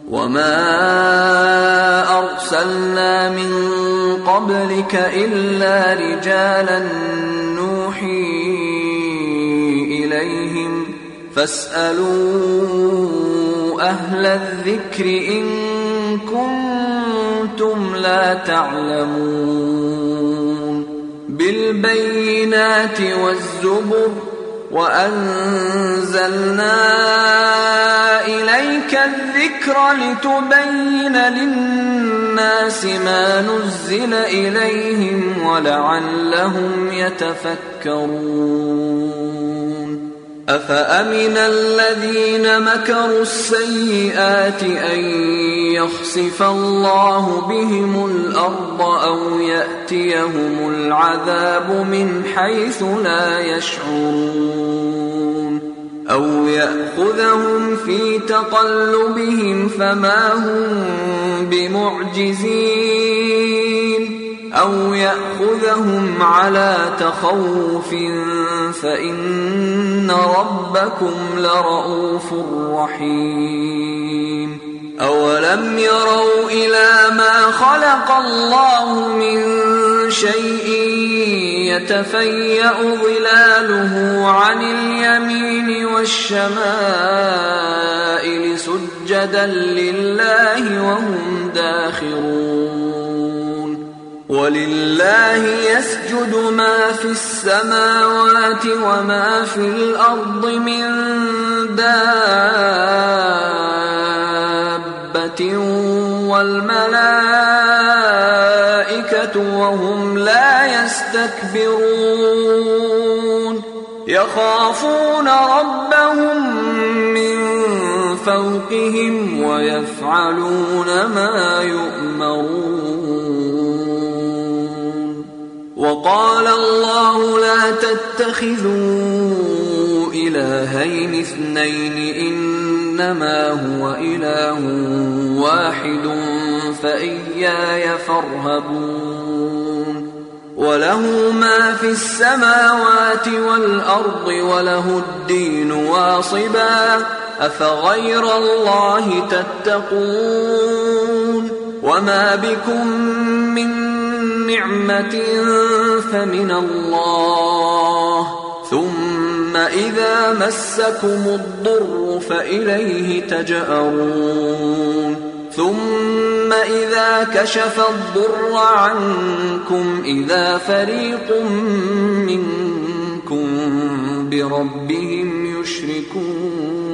وما أرسلنا من قبلك إلا رجالا نوحي إليهم فاسألوا أهل الذكر إن كنتم لا تعلمون بالبينات والزبر وأنزلنا إليك الذكر لتبين للناس ما نزل إليهم ولعلهم يتفكرون أفأمن الذين مكروا السيئات أن يخسف الله بهم الأرض أو يأتيهم العذاب من حيث لا يشعرون أو يأخذهم في تقلبهم فما هم بمعجزين أو يأخذهم على تخوف فإن ربكم لرؤوف رحيم أولم يروا إلى ما خلق الله من شيء يتفيأ ظلاله عن اليمين والشمائل سجدا لله وهم داخرون ولله يسجد ما في السماوات وما في الأرض من دابة والملائكة وهم لا يستكبرون يخافون ربهم من فوقهم ويفعلون ما يؤمرون وقال الله لا تتخذوا إلهين اثنين إنما هو إله واحد فإياي فارهبون وله ما في السماوات والأرض وله الدين واصبا أفغير الله تتقون وما بكم من نعمة فمن الله ثم إذا مسكم الضر فإليه تجأرون ثم إذا كشف الضر عنكم إذا فريق منكم بربهم يشركون